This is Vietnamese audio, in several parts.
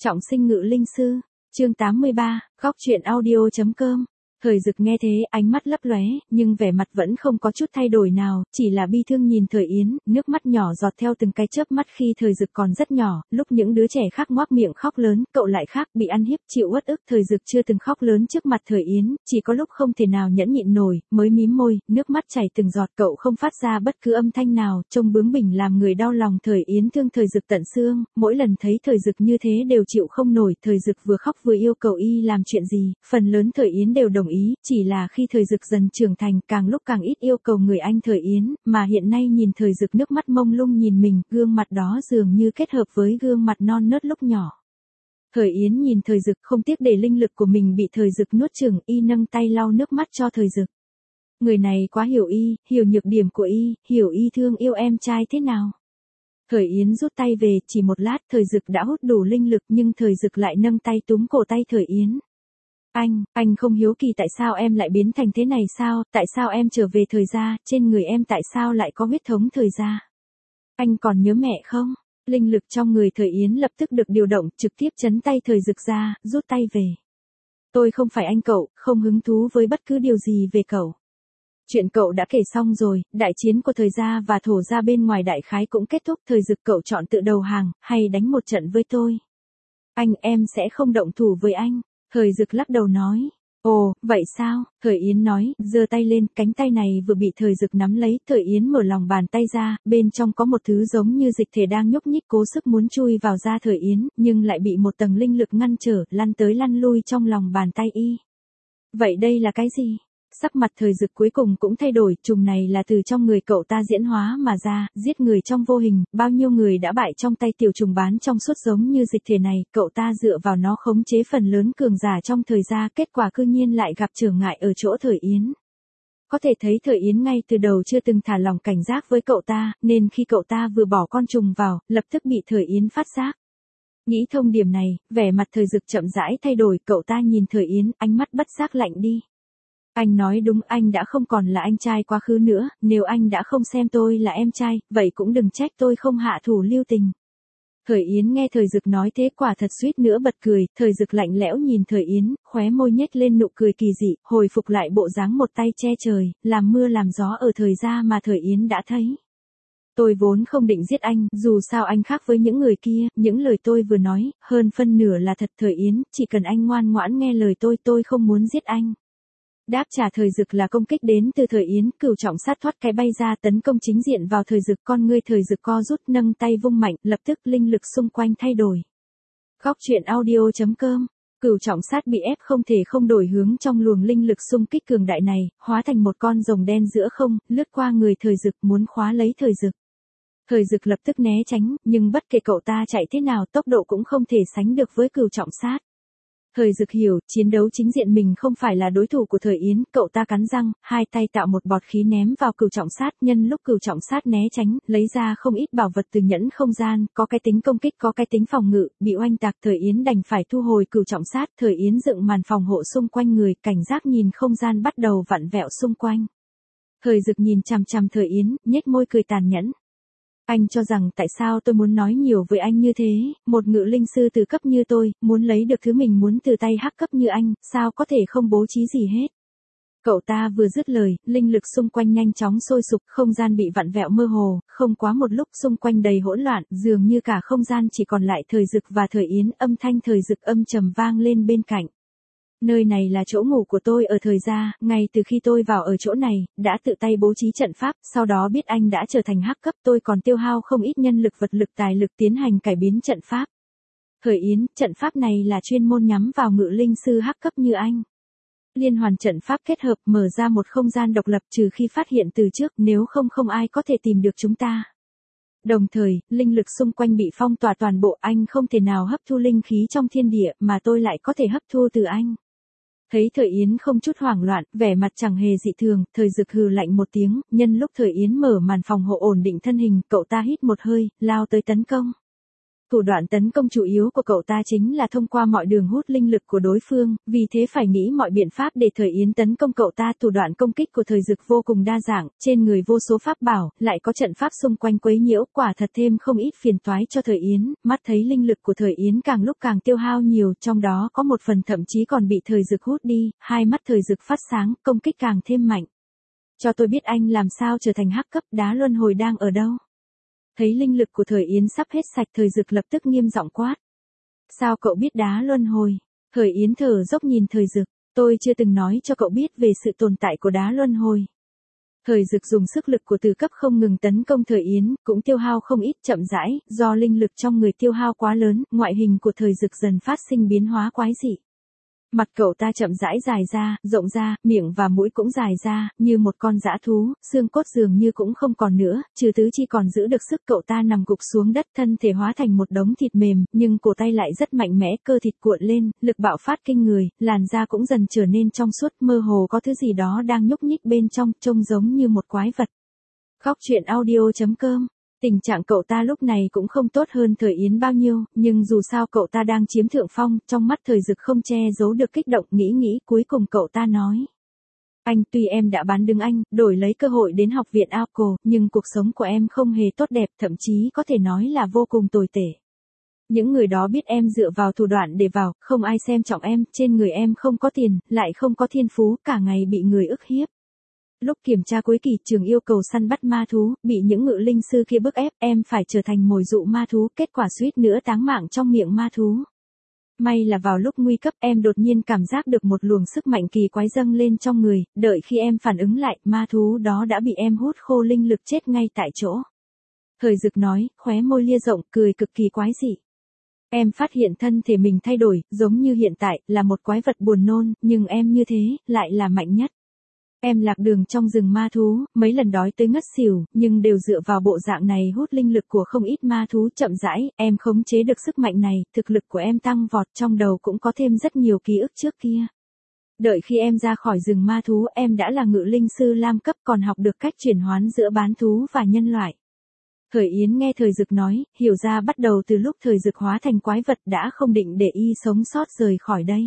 Trọng sinh ngự linh sư, chương 83, góc truyện audio.com. Thời Dực nghe thế, ánh mắt lấp lóe, nhưng vẻ mặt vẫn không có chút thay đổi nào, chỉ là bi thương nhìn Thời Yến, nước mắt nhỏ giọt theo từng cái chớp mắt khi Thời Dực còn rất nhỏ, lúc những đứa trẻ khác ngoác miệng khóc lớn, cậu lại khác, bị ăn hiếp, chịu uất ức. Thời Dực chưa từng khóc lớn trước mặt Thời Yến, chỉ có lúc không thể nào nhẫn nhịn nổi, mới mím môi, nước mắt chảy từng giọt, cậu không phát ra bất cứ âm thanh nào, trông bướng bỉnh làm người đau lòng. Thời Yến thương Thời Dực tận xương, mỗi lần thấy Thời Dực như thế đều chịu không nổi. Thời Dực vừa khóc vừa yêu cầu y làm chuyện gì, phần lớn Thời Yến đều đồng ý, chỉ là khi Thời Dực dần trưởng thành, càng lúc càng ít yêu cầu người anh Thời Yến, mà hiện nay nhìn Thời Dực nước mắt mông lung nhìn mình, gương mặt đó dường như kết hợp với gương mặt non nớt lúc nhỏ. Thời Yến nhìn Thời Dực, không tiếc để linh lực của mình bị Thời Dực nuốt chửng, y nâng tay lau nước mắt cho Thời Dực. Người này quá hiểu y, hiểu nhược điểm của y, hiểu y thương yêu em trai thế nào. Thời Yến rút tay về, chỉ một lát Thời Dực đã hút đủ linh lực, nhưng Thời Dực lại nâng tay túm cổ tay Thời Yến. Anh không hiếu kỳ tại sao em lại biến thành thế này sao, tại sao em trở về Thời gia, trên người em tại sao lại có huyết thống Thời gia? Anh còn nhớ mẹ không? Linh lực trong người Thời Yến lập tức được điều động, trực tiếp chấn tay Thời Dực ra, rút tay về. Tôi không phải anh cậu, không hứng thú với bất cứ điều gì về cậu. Chuyện cậu đã kể xong rồi, đại chiến của Thời gia và Thổ gia bên ngoài đại khái cũng kết thúc. Thời Dực, cậu chọn tự đầu hàng, hay đánh một trận với tôi? Em sẽ không động thủ với anh. Thời Dực lắc đầu nói. Ồ, vậy sao? Thời Yến nói, giơ tay lên, cánh tay này vừa bị Thời Dực nắm lấy. Thời Yến mở lòng bàn tay ra, bên trong có một thứ giống như dịch thể đang nhúc nhích cố sức muốn chui vào da Thời Yến, nhưng lại bị một tầng linh lực ngăn trở, lăn tới lăn lui trong lòng bàn tay y. Vậy đây là cái gì? Sắc mặt Thời Dực cuối cùng cũng thay đổi, trùng này là từ trong người cậu ta diễn hóa mà ra, giết người trong vô hình, bao nhiêu người đã bại trong tay tiểu trùng bán trong suốt giống như dịch thể này, cậu ta dựa vào nó khống chế phần lớn cường giả trong Thời gia, kết quả cư nhiên lại gặp trở ngại ở chỗ Thời Yến. Có thể thấy Thời Yến ngay từ đầu chưa từng thả lỏng cảnh giác với cậu ta, nên khi cậu ta vừa bỏ con trùng vào, lập tức bị Thời Yến phát giác. Nghĩ thông điểm này, vẻ mặt Thời Dực chậm rãi thay đổi, cậu ta nhìn Thời Yến, ánh mắt bất giác lạnh đi. Anh nói đúng, anh đã không còn là anh trai quá khứ nữa, nếu anh đã không xem tôi là em trai, vậy cũng đừng trách tôi không hạ thủ lưu tình. Thời Yến nghe Thời Dực nói thế quả thật suýt nữa bật cười. Thời Dực lạnh lẽo nhìn Thời Yến, khóe môi nhếch lên nụ cười kỳ dị, hồi phục lại bộ dáng một tay che trời, làm mưa làm gió ở Thời gia mà Thời Yến đã thấy. Tôi vốn không định giết anh, dù sao anh khác với những người kia, những lời tôi vừa nói, hơn phân nửa là thật. Thời Yến, chỉ cần anh ngoan ngoãn nghe lời tôi không muốn giết anh. Đáp trả Thời Dực là công kích đến từ Thời Yến, cửu trọng sát thoát cái bay ra tấn công chính diện vào Thời Dực, con ngươi Thời Dực co rút, nâng tay vung mạnh, lập tức linh lực xung quanh thay đổi. Góc truyện audio.com. Cửu trọng sát bị ép không thể không đổi hướng trong luồng linh lực xung kích cường đại này, hóa thành một con rồng đen giữa không, lướt qua người Thời Dực muốn khóa lấy Thời Dực. Thời Dực lập tức né tránh, nhưng bất kể cậu ta chạy thế nào tốc độ cũng không thể sánh được với cửu trọng sát. Thời Dực hiểu, chiến đấu chính diện mình không phải là đối thủ của Thời Yến, cậu ta cắn răng, hai tay tạo một bọt khí ném vào cửu trọng sát, nhân lúc cửu trọng sát né tránh, lấy ra không ít bảo vật từ nhẫn không gian, có cái tính công kích có cái tính phòng ngự, bị oanh tạc. Thời Yến đành phải thu hồi cửu trọng sát. Thời Yến dựng màn phòng hộ xung quanh người, cảnh giác nhìn không gian bắt đầu vặn vẹo xung quanh. Thời Dực nhìn chằm chằm Thời Yến, nhếch môi cười tàn nhẫn. Anh cho rằng tại sao tôi muốn nói nhiều với anh như thế, một ngự linh sư từ cấp như tôi, muốn lấy được thứ mình muốn từ tay hắc cấp như anh, sao có thể không bố trí gì hết. Cậu ta vừa dứt lời, linh lực xung quanh nhanh chóng sôi sục, không gian bị vặn vẹo mơ hồ, không quá một lúc xung quanh đầy hỗn loạn, dường như cả không gian chỉ còn lại Thời Dực và Thời Yến, âm thanh Thời Dực âm trầm vang lên bên cạnh. Nơi này là chỗ ngủ của tôi ở Thời gia, ngay từ khi tôi vào ở chỗ này, đã tự tay bố trí trận pháp, sau đó biết anh đã trở thành hắc cấp, tôi còn tiêu hao không ít nhân lực vật lực tài lực tiến hành cải biến trận pháp. Thời Yến, trận pháp này là chuyên môn nhắm vào ngự linh sư hắc cấp như anh. Liên hoàn trận pháp kết hợp mở ra một không gian độc lập trừ khi phát hiện từ trước, nếu không ai có thể tìm được chúng ta. Đồng thời, linh lực xung quanh bị phong tỏa toàn bộ, anh không thể nào hấp thu linh khí trong thiên địa, mà tôi lại có thể hấp thu từ anh. Thấy Thời Yến không chút hoảng loạn, vẻ mặt chẳng hề dị thường, Thời Dực hừ lạnh một tiếng, nhân lúc Thời Yến mở màn phòng hộ ổn định thân hình, cậu ta hít một hơi, lao tới tấn công. Thủ đoạn tấn công chủ yếu của cậu ta chính là thông qua mọi đường hút linh lực của đối phương, vì thế phải nghĩ mọi biện pháp để Thời Yến tấn công cậu ta. Thủ đoạn công kích của Thời Dực vô cùng đa dạng, trên người vô số pháp bảo, lại có trận pháp xung quanh quấy nhiễu, quả thật thêm không ít phiền toái cho Thời Yến. Mắt thấy linh lực của Thời Yến càng lúc càng tiêu hao nhiều, trong đó có một phần thậm chí còn bị Thời Dực hút đi, hai mắt Thời Dực phát sáng, công kích càng thêm mạnh. Cho tôi biết anh làm sao trở thành hắc cấp, đá luân hồi đang ở đâu? Thấy linh lực của Thời Yến sắp hết sạch, Thời Dực lập tức nghiêm giọng quát. Sao cậu biết đá luân hồi? Thời Yến thở dốc nhìn Thời Dực, tôi chưa từng nói cho cậu biết về sự tồn tại của đá luân hồi. Thời Dực dùng sức lực của từ cấp không ngừng tấn công Thời Yến, cũng tiêu hao không ít. Chậm rãi, do linh lực trong người tiêu hao quá lớn, ngoại hình của Thời Dực dần phát sinh biến hóa quái dị. Mặt cậu ta chậm rãi dài ra, rộng ra, miệng và mũi cũng dài ra, như một con dã thú, xương cốt dường như cũng không còn nữa, trừ tứ chi còn giữ được sức. Cậu ta nằm gục xuống đất, thân thể hóa thành một đống thịt mềm, nhưng cổ tay lại rất mạnh mẽ, cơ thịt cuộn lên, lực bạo phát kinh người, làn da cũng dần trở nên trong suốt, mơ hồ có thứ gì đó đang nhúc nhích bên trong, trông giống như một quái vật. Khóc chuyện audio.com. Tình trạng cậu ta lúc này cũng không tốt hơn Thời Yến bao nhiêu, nhưng dù sao cậu ta đang chiếm thượng phong, trong mắt Thời Dực không che giấu được kích động. Nghĩ cuối cùng cậu ta nói. Anh, tuy em đã bán đứng anh, đổi lấy cơ hội đến học viện Ao, nhưng cuộc sống của em không hề tốt đẹp, thậm chí có thể nói là vô cùng tồi tệ. Những người đó biết em dựa vào thủ đoạn để vào, không ai xem trọng em, trên người em không có tiền, lại không có thiên phú, cả ngày bị người ức hiếp. Lúc kiểm tra cuối kỳ, trường yêu cầu săn bắt ma thú, bị những ngự linh sư kia bức ép, em phải trở thành mồi dụ ma thú, kết quả suýt nữa táng mạng trong miệng ma thú. May là vào lúc nguy cấp, em đột nhiên cảm giác được một luồng sức mạnh kỳ quái dâng lên trong người, đợi khi em phản ứng lại, ma thú đó đã bị em hút khô linh lực chết ngay tại chỗ. Thời Dực nói, khóe môi lia rộng, cười cực kỳ quái dị. Em phát hiện thân thể mình thay đổi, giống như hiện tại, là một quái vật buồn nôn, nhưng em như thế, lại là mạnh nhất. Em lạc đường trong rừng ma thú, mấy lần đói tới ngất xỉu, nhưng đều dựa vào bộ dạng này hút linh lực của không ít ma thú. Chậm rãi, em khống chế được sức mạnh này, thực lực của em tăng vọt, trong đầu cũng có thêm rất nhiều ký ức trước kia. Đợi khi em ra khỏi rừng ma thú, em đã là ngự linh sư lam cấp, còn học được cách chuyển hoán giữa bán thú và nhân loại. Thời Yến nghe Thời Dực nói, hiểu ra bắt đầu từ lúc Thời Dực hóa thành quái vật đã không định để y sống sót rời khỏi đây.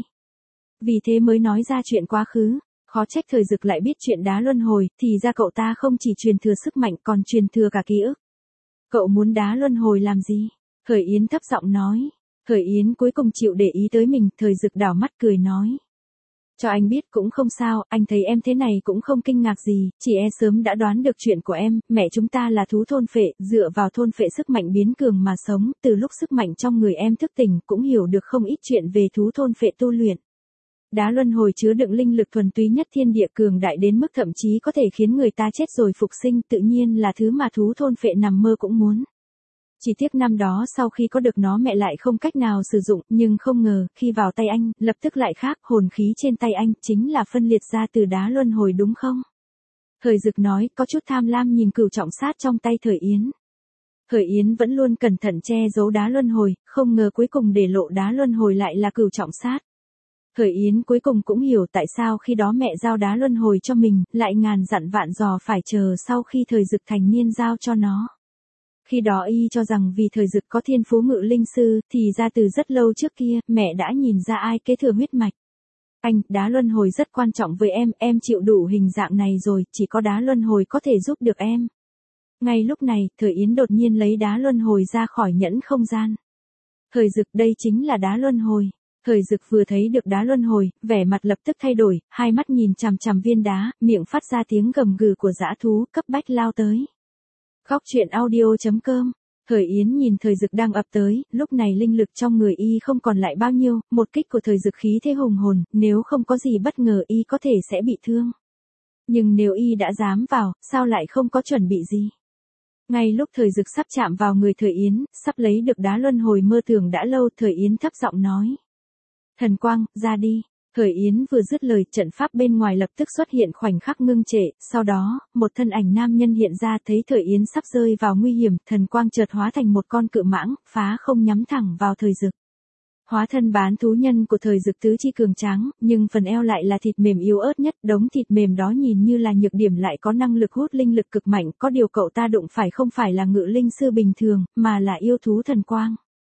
Vì thế mới nói ra chuyện quá khứ. Khó trách Thời Dực lại biết chuyện đá luân hồi, thì ra cậu ta không chỉ truyền thừa sức mạnh còn truyền thừa cả ký ức. Cậu muốn đá luân hồi làm gì? Thời Yến thấp giọng nói. Thời Yến cuối cùng chịu để ý tới mình, Thời Dực đảo mắt cười nói. Cho anh biết cũng không sao, anh thấy em thế này cũng không kinh ngạc gì, chỉ sớm đã đoán được chuyện của em, mẹ chúng ta là thú thôn phệ, dựa vào thôn phệ sức mạnh biến cường mà sống, từ lúc sức mạnh trong người em thức tỉnh cũng hiểu được không ít chuyện về thú thôn phệ tu luyện. Đá luân hồi chứa đựng linh lực thuần túy nhất thiên địa, cường đại đến mức thậm chí có thể khiến người ta chết rồi phục sinh, tự nhiên là thứ mà thú thôn phệ nằm mơ cũng muốn. Chỉ tiếc năm đó sau khi có được nó mẹ lại không cách nào sử dụng, nhưng không ngờ, khi vào tay anh, lập tức lại khác, hồn khí trên tay anh, chính là phân liệt ra từ đá luân hồi đúng không? Thời Dực nói, có chút tham lam nhìn cửu trọng sát trong tay Thời Yến. Thời Yến vẫn luôn cẩn thận che giấu đá luân hồi, không ngờ cuối cùng để lộ đá luân hồi lại là cửu trọng sát. Thời Yến cuối cùng cũng hiểu tại sao khi đó mẹ giao đá luân hồi cho mình, lại ngàn dặn vạn dò phải chờ sau khi Thời Dực thành niên giao cho nó. Khi đó y cho rằng vì Thời Dực có thiên phú ngự linh sư, thì ra từ rất lâu trước kia, mẹ đã nhìn ra ai kế thừa huyết mạch. Anh, đá luân hồi rất quan trọng với em chịu đủ hình dạng này rồi, chỉ có đá luân hồi có thể giúp được em. Ngay lúc này, Thời Yến đột nhiên lấy đá luân hồi ra khỏi nhẫn không gian. Thời Dực, đây chính là đá luân hồi. Thời Dực vừa thấy được đá luân hồi, vẻ mặt lập tức thay đổi, hai mắt nhìn chằm chằm viên đá, miệng phát ra tiếng gầm gừ của dã thú, cấp bách lao tới. Khóc chuyện audio.com. Thời Yến nhìn Thời Dực đang ập tới, lúc này linh lực trong người y không còn lại bao nhiêu, một kích của Thời Dực khí thế hùng hồn, nếu không có gì bất ngờ y có thể sẽ bị thương. Nhưng nếu y đã dám vào, sao lại không có chuẩn bị gì? Ngay lúc Thời Dực sắp chạm vào người Thời Yến, sắp lấy được đá luân hồi mơ tưởng đã lâu, Thời Yến thấp giọng nói. Thần quang, ra đi. Thời Yến vừa dứt lời, trận pháp bên ngoài lập tức xuất hiện khoảnh khắc ngưng trệ, sau đó, một thân ảnh nam nhân hiện ra, thấy Thời Yến sắp rơi vào nguy hiểm, thần quang chợt hóa thành một con cự mãng, phá không nhắm thẳng vào Thời Dực. Hóa thân bán thú nhân của Thời Dực tứ chi cường tráng, nhưng phần eo lại là thịt mềm yếu ớt nhất, đống thịt mềm đó nhìn như là nhược điểm lại có năng lực hút linh lực cực mạnh, có điều cậu ta đụng phải không phải là ngự linh sư bình thường, mà là yêu thú thần quang.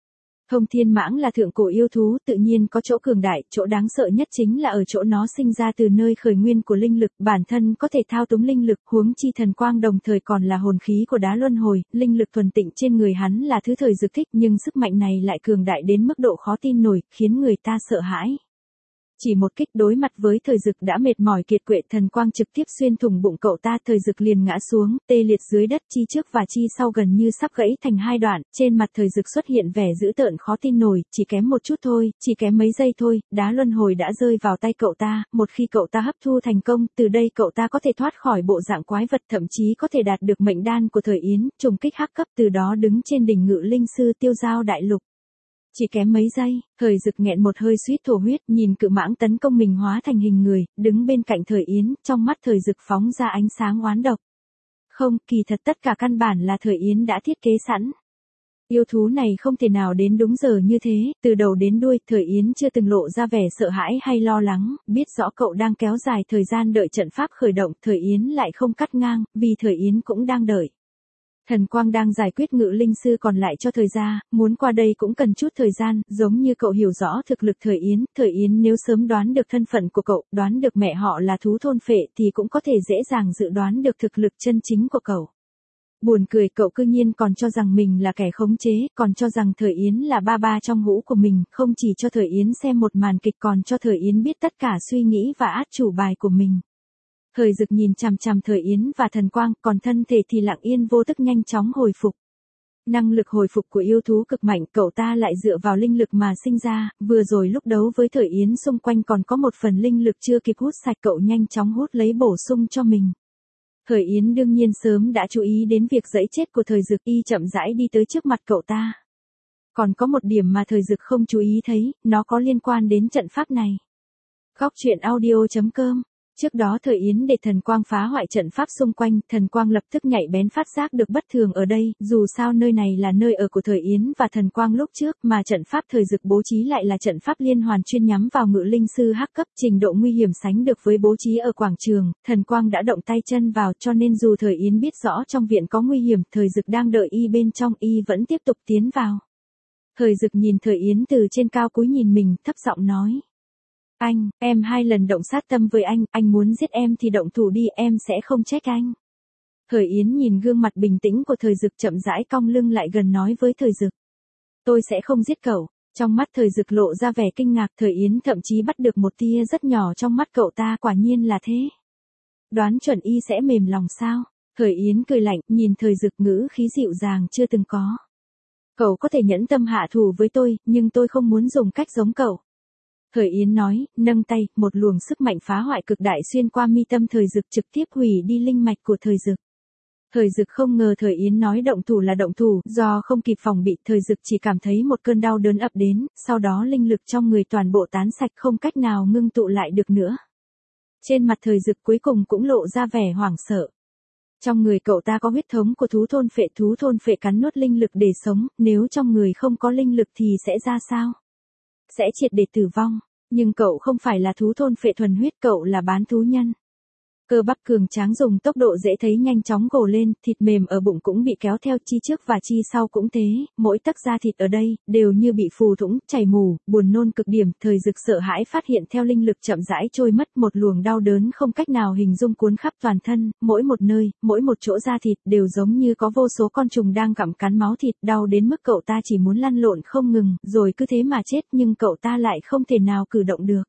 Thông thiên mãng là thượng cổ yêu thú, tự nhiên có chỗ cường đại, chỗ đáng sợ nhất chính là ở chỗ nó sinh ra từ nơi khởi nguyên của linh lực, bản thân có thể thao túng linh lực, huống chi thần quang đồng thời còn là hồn khí của đá luân hồi, linh lực thuần tịnh trên người hắn là thứ Thời Dực thích, nhưng sức mạnh này lại cường đại đến mức độ khó tin nổi, khiến người ta sợ hãi. Chỉ một kích đối mặt với Thời Dực đã mệt mỏi kiệt quệ, thần quang trực tiếp xuyên thủng bụng cậu ta, Thời Dực liền ngã xuống, tê liệt dưới đất, chi trước và chi sau gần như sắp gãy thành hai đoạn, trên mặt Thời Dực xuất hiện vẻ dữ tợn khó tin nổi, chỉ kém một chút thôi, chỉ kém mấy giây thôi, đá luân hồi đã rơi vào tay cậu ta, một khi cậu ta hấp thu thành công, từ đây cậu ta có thể thoát khỏi bộ dạng quái vật, thậm chí có thể đạt được mệnh đan của Thời Yến, trùng kích hắc cấp, từ đó đứng trên đỉnh Ngự Linh Sư tiêu giao đại lục. Chỉ kém mấy giây, Thời Dực nghẹn một hơi suýt thổ huyết, nhìn cự mãng tấn công mình hóa thành hình người, đứng bên cạnh Thời Yến, trong mắt Thời Dực phóng ra ánh sáng oán độc. Không, kỳ thật tất cả căn bản là Thời Yến đã thiết kế sẵn. Yêu thú này không thể nào đến đúng giờ như thế, từ đầu đến đuôi, Thời Yến chưa từng lộ ra vẻ sợ hãi hay lo lắng, biết rõ cậu đang kéo dài thời gian đợi trận pháp khởi động, Thời Yến lại không cắt ngang, vì Thời Yến cũng đang đợi. Thần quang đang giải quyết Ngự Linh Sư còn lại cho thời gian, muốn qua đây cũng cần chút thời gian, giống như cậu hiểu rõ thực lực Thời Yến nếu sớm đoán được thân phận của cậu, đoán được mẹ họ là thú thôn phệ thì cũng có thể dễ dàng dự đoán được thực lực chân chính của cậu. Buồn cười, cậu cư nhiên còn cho rằng mình là kẻ khống chế, còn cho rằng Thời Yến là ba ba trong hũ của mình, không chỉ cho Thời Yến xem một màn kịch còn cho Thời Yến biết tất cả suy nghĩ và át chủ bài của mình. Thời Dực nhìn chằm chằm Thời Yến và thần quang, còn thân thể thì lặng yên vô tức nhanh chóng hồi phục. Năng lực hồi phục của yêu thú cực mạnh, cậu ta lại dựa vào linh lực mà sinh ra, vừa rồi lúc đấu với Thời Yến xung quanh còn có một phần linh lực chưa kịp hút sạch, cậu nhanh chóng hút lấy bổ sung cho mình. Thời Yến đương nhiên sớm đã chú ý đến việc giẫy chết của Thời Dực, y chậm rãi đi tới trước mặt cậu ta. Còn có một điểm mà Thời Dực không chú ý thấy, nó có liên quan đến trận pháp này. Góc truyện audio.com. Trước đó Thời Yến để thần quang phá hoại trận pháp xung quanh, thần quang lập tức nhạy bén phát giác được bất thường ở đây, dù sao nơi này là nơi ở của Thời Yến và thần quang lúc trước, mà trận pháp Thời Dực bố trí lại là trận pháp liên hoàn chuyên nhắm vào Ngự Linh Sư hắc cấp, trình độ nguy hiểm sánh được với bố trí ở quảng trường, thần quang đã động tay chân vào, cho nên dù Thời Yến biết rõ trong viện có nguy hiểm, Thời Dực đang đợi y bên trong, y vẫn tiếp tục tiến vào. Thời Dực nhìn Thời Yến từ trên cao cúi nhìn mình, thấp giọng nói. Anh, em 2 lần động sát tâm với anh muốn giết em thì động thủ đi, em sẽ không trách anh. Thời Yến nhìn gương mặt bình tĩnh của Thời Dực chậm rãi cong lưng lại gần nói với Thời Dực. Tôi sẽ không giết cậu. Trong mắt Thời Dực lộ ra vẻ kinh ngạc, Thời Yến thậm chí bắt được một tia rất nhỏ trong mắt cậu ta, quả nhiên là thế. Đoán chuẩn y sẽ mềm lòng sao? Thời Yến cười lạnh, nhìn Thời Dực ngữ khí dịu dàng chưa từng có. Cậu có thể nhẫn tâm hạ thủ với tôi, nhưng tôi không muốn dùng cách giống cậu. Thời Yến nói, nâng tay, một luồng sức mạnh phá hoại cực đại xuyên qua mi tâm Thời Dực trực tiếp hủy đi linh mạch của Thời Dực. Thời Dực không ngờ Thời Yến nói động thủ là động thủ, do không kịp phòng bị, Thời Dực chỉ cảm thấy một cơn đau đớn ập đến, sau đó linh lực trong người toàn bộ tán sạch không cách nào ngưng tụ lại được nữa. Trên mặt Thời Dực cuối cùng cũng lộ ra vẻ hoảng sợ. Trong người cậu ta có huyết thống của thú thôn phệ cắn nuốt linh lực để sống, nếu trong người không có linh lực thì sẽ ra sao? Sẽ triệt để tử vong, nhưng cậu không phải là thú thôn phệ thuần huyết, cậu là bán thú nhân. Cơ bắp cường tráng dùng tốc độ dễ thấy nhanh chóng gồ lên, thịt mềm ở bụng cũng bị kéo theo, chi trước và chi sau cũng thế, mỗi tấc da thịt ở đây, đều như bị phù thủng, chảy mù, buồn nôn cực điểm. Thời Dực sợ hãi phát hiện theo linh lực chậm rãi trôi mất, một luồng đau đớn không cách nào hình dung cuốn khắp toàn thân, mỗi một nơi, mỗi một chỗ da thịt đều giống như có vô số con trùng đang gặm cắn máu thịt, đau đến mức cậu ta chỉ muốn lăn lộn không ngừng, rồi cứ thế mà chết, nhưng cậu ta lại không thể nào cử động được.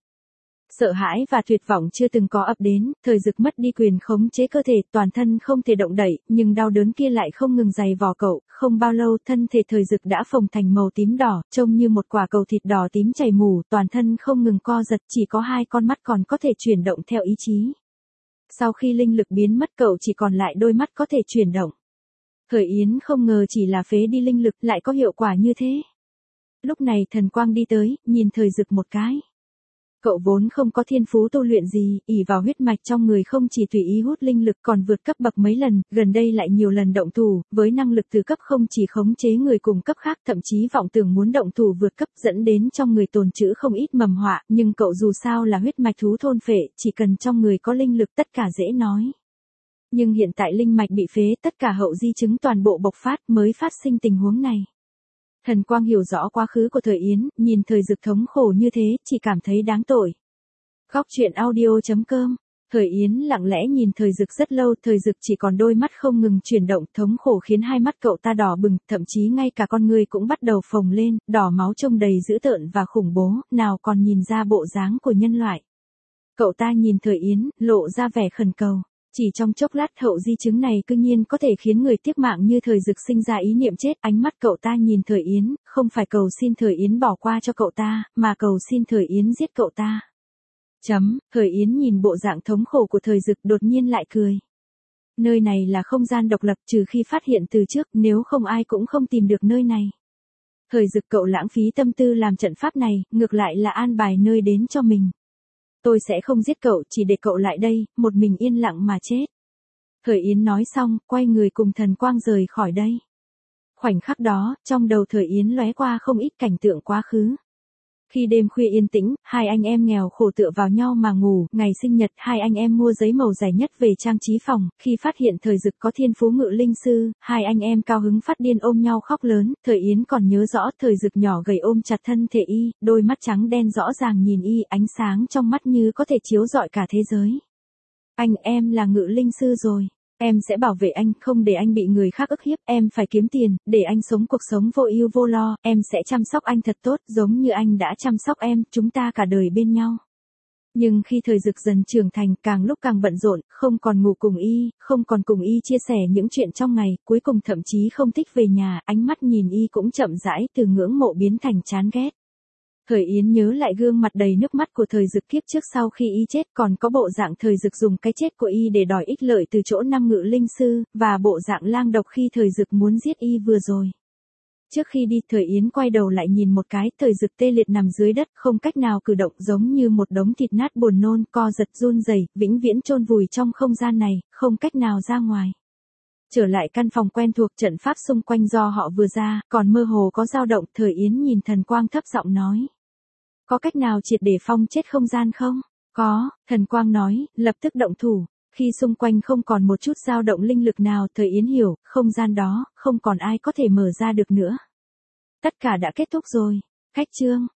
Sợ hãi và tuyệt vọng chưa từng có ập đến, Thời Dực mất đi quyền khống chế cơ thể, toàn thân không thể động đậy, nhưng đau đớn kia lại không ngừng giày vò cậu, không bao lâu thân thể Thời Dực đã phồng thành màu tím đỏ, trông như một quả cầu thịt đỏ tím chảy mù, toàn thân không ngừng co giật, chỉ có 2 con mắt còn có thể chuyển động theo ý chí. Sau khi linh lực biến mất cậu chỉ còn lại đôi mắt có thể chuyển động. Thời Yến không ngờ chỉ là phế đi linh lực lại có hiệu quả như thế. Lúc này thần quang đi tới, nhìn Thời Dực một cái. Cậu vốn không có thiên phú tu luyện gì, ỷ vào huyết mạch trong người không chỉ tùy ý hút linh lực còn vượt cấp bậc mấy lần, gần đây lại nhiều lần động thủ, với năng lực từ cấp không chỉ khống chế người cùng cấp khác, thậm chí vọng tưởng muốn động thủ vượt cấp dẫn đến trong người tồn trữ không ít mầm họa, nhưng cậu dù sao là huyết mạch thú thôn phệ, chỉ cần trong người có linh lực tất cả dễ nói. Nhưng hiện tại linh mạch bị phế, tất cả hậu di chứng toàn bộ bộc phát mới phát sinh tình huống này. Thần Quang hiểu rõ quá khứ của Thời Yến, nhìn Thời Dực thống khổ như thế, chỉ cảm thấy đáng tội. Góc truyện audio.com. Thời Yến lặng lẽ nhìn Thời Dực rất lâu, Thời Dực chỉ còn đôi mắt không ngừng chuyển động, thống khổ khiến hai mắt cậu ta đỏ bừng, thậm chí ngay cả con người cũng bắt đầu phồng lên, đỏ máu trông đầy dữ tợn và khủng bố, nào còn nhìn ra bộ dáng của nhân loại. Cậu ta nhìn Thời Yến, lộ ra vẻ khẩn cầu. Chỉ trong chốc lát hậu di chứng này cư nhiên có thể khiến người tiếc mạng như Thời Dực sinh ra ý niệm chết. Ánh mắt cậu ta nhìn Thời Yến, không phải cầu xin Thời Yến bỏ qua cho cậu ta, mà cầu xin Thời Yến giết cậu ta. Thời Yến nhìn bộ dạng thống khổ của Thời Dực đột nhiên lại cười. Nơi này là không gian độc lập, trừ khi phát hiện từ trước, nếu không ai cũng không tìm được nơi này. Thời Dực, cậu lãng phí tâm tư làm trận pháp này, ngược lại là an bài nơi đến cho mình. Tôi sẽ không giết cậu, chỉ để cậu lại đây, một mình yên lặng mà chết. Thời Yến nói xong, quay người cùng Thần Quang rời khỏi đây. Khoảnh khắc đó, trong đầu Thời Yến lóe qua không ít cảnh tượng quá khứ. Khi đêm khuya yên tĩnh, hai anh em nghèo khổ tựa vào nhau mà ngủ, ngày sinh nhật hai anh em mua giấy màu dày nhất về trang trí phòng, khi phát hiện Thời Dực có thiên phú ngự linh sư, hai anh em cao hứng phát điên ôm nhau khóc lớn. Thời Yến còn nhớ rõ Thời Dực nhỏ gầy ôm chặt thân thể y, đôi mắt trắng đen rõ ràng nhìn y, ánh sáng trong mắt như có thể chiếu rọi cả thế giới. Anh, em là ngự linh sư rồi. Em sẽ bảo vệ anh, không để anh bị người khác ức hiếp, em phải kiếm tiền, để anh sống cuộc sống vô ưu vô lo, em sẽ chăm sóc anh thật tốt, giống như anh đã chăm sóc em, chúng ta cả đời bên nhau. Nhưng khi Thời Dực dần trưởng thành, càng lúc càng bận rộn, không còn ngủ cùng y, không còn cùng y chia sẻ những chuyện trong ngày, cuối cùng thậm chí không thích về nhà, ánh mắt nhìn y cũng chậm rãi từ ngưỡng mộ biến thành chán ghét. Thời Yến nhớ lại gương mặt đầy nước mắt của Thời Dực kiếp trước sau khi y chết, còn có bộ dạng Thời Dực dùng cái chết của y để đòi ích lợi từ chỗ năm ngự linh sư, và bộ dạng lang độc khi Thời Dực muốn giết y vừa rồi. Trước khi đi, Thời Yến quay đầu lại nhìn một cái, Thời Dực tê liệt nằm dưới đất, không cách nào cử động, giống như một đống thịt nát buồn nôn, co giật run rẩy, vĩnh viễn chôn vùi trong không gian này, không cách nào ra ngoài. Trở lại căn phòng quen thuộc, trận pháp xung quanh do họ vừa ra, còn mơ hồ có dao động. Thời Yến nhìn Thần Quang thấp giọng nói. Có cách nào triệt để phong chết không gian không? Có, Thần Quang nói, lập tức động thủ. Khi xung quanh không còn một chút dao động linh lực nào, Thời Yến hiểu, không gian đó, không còn ai có thể mở ra được nữa. Tất cả đã kết thúc rồi. Khách chương.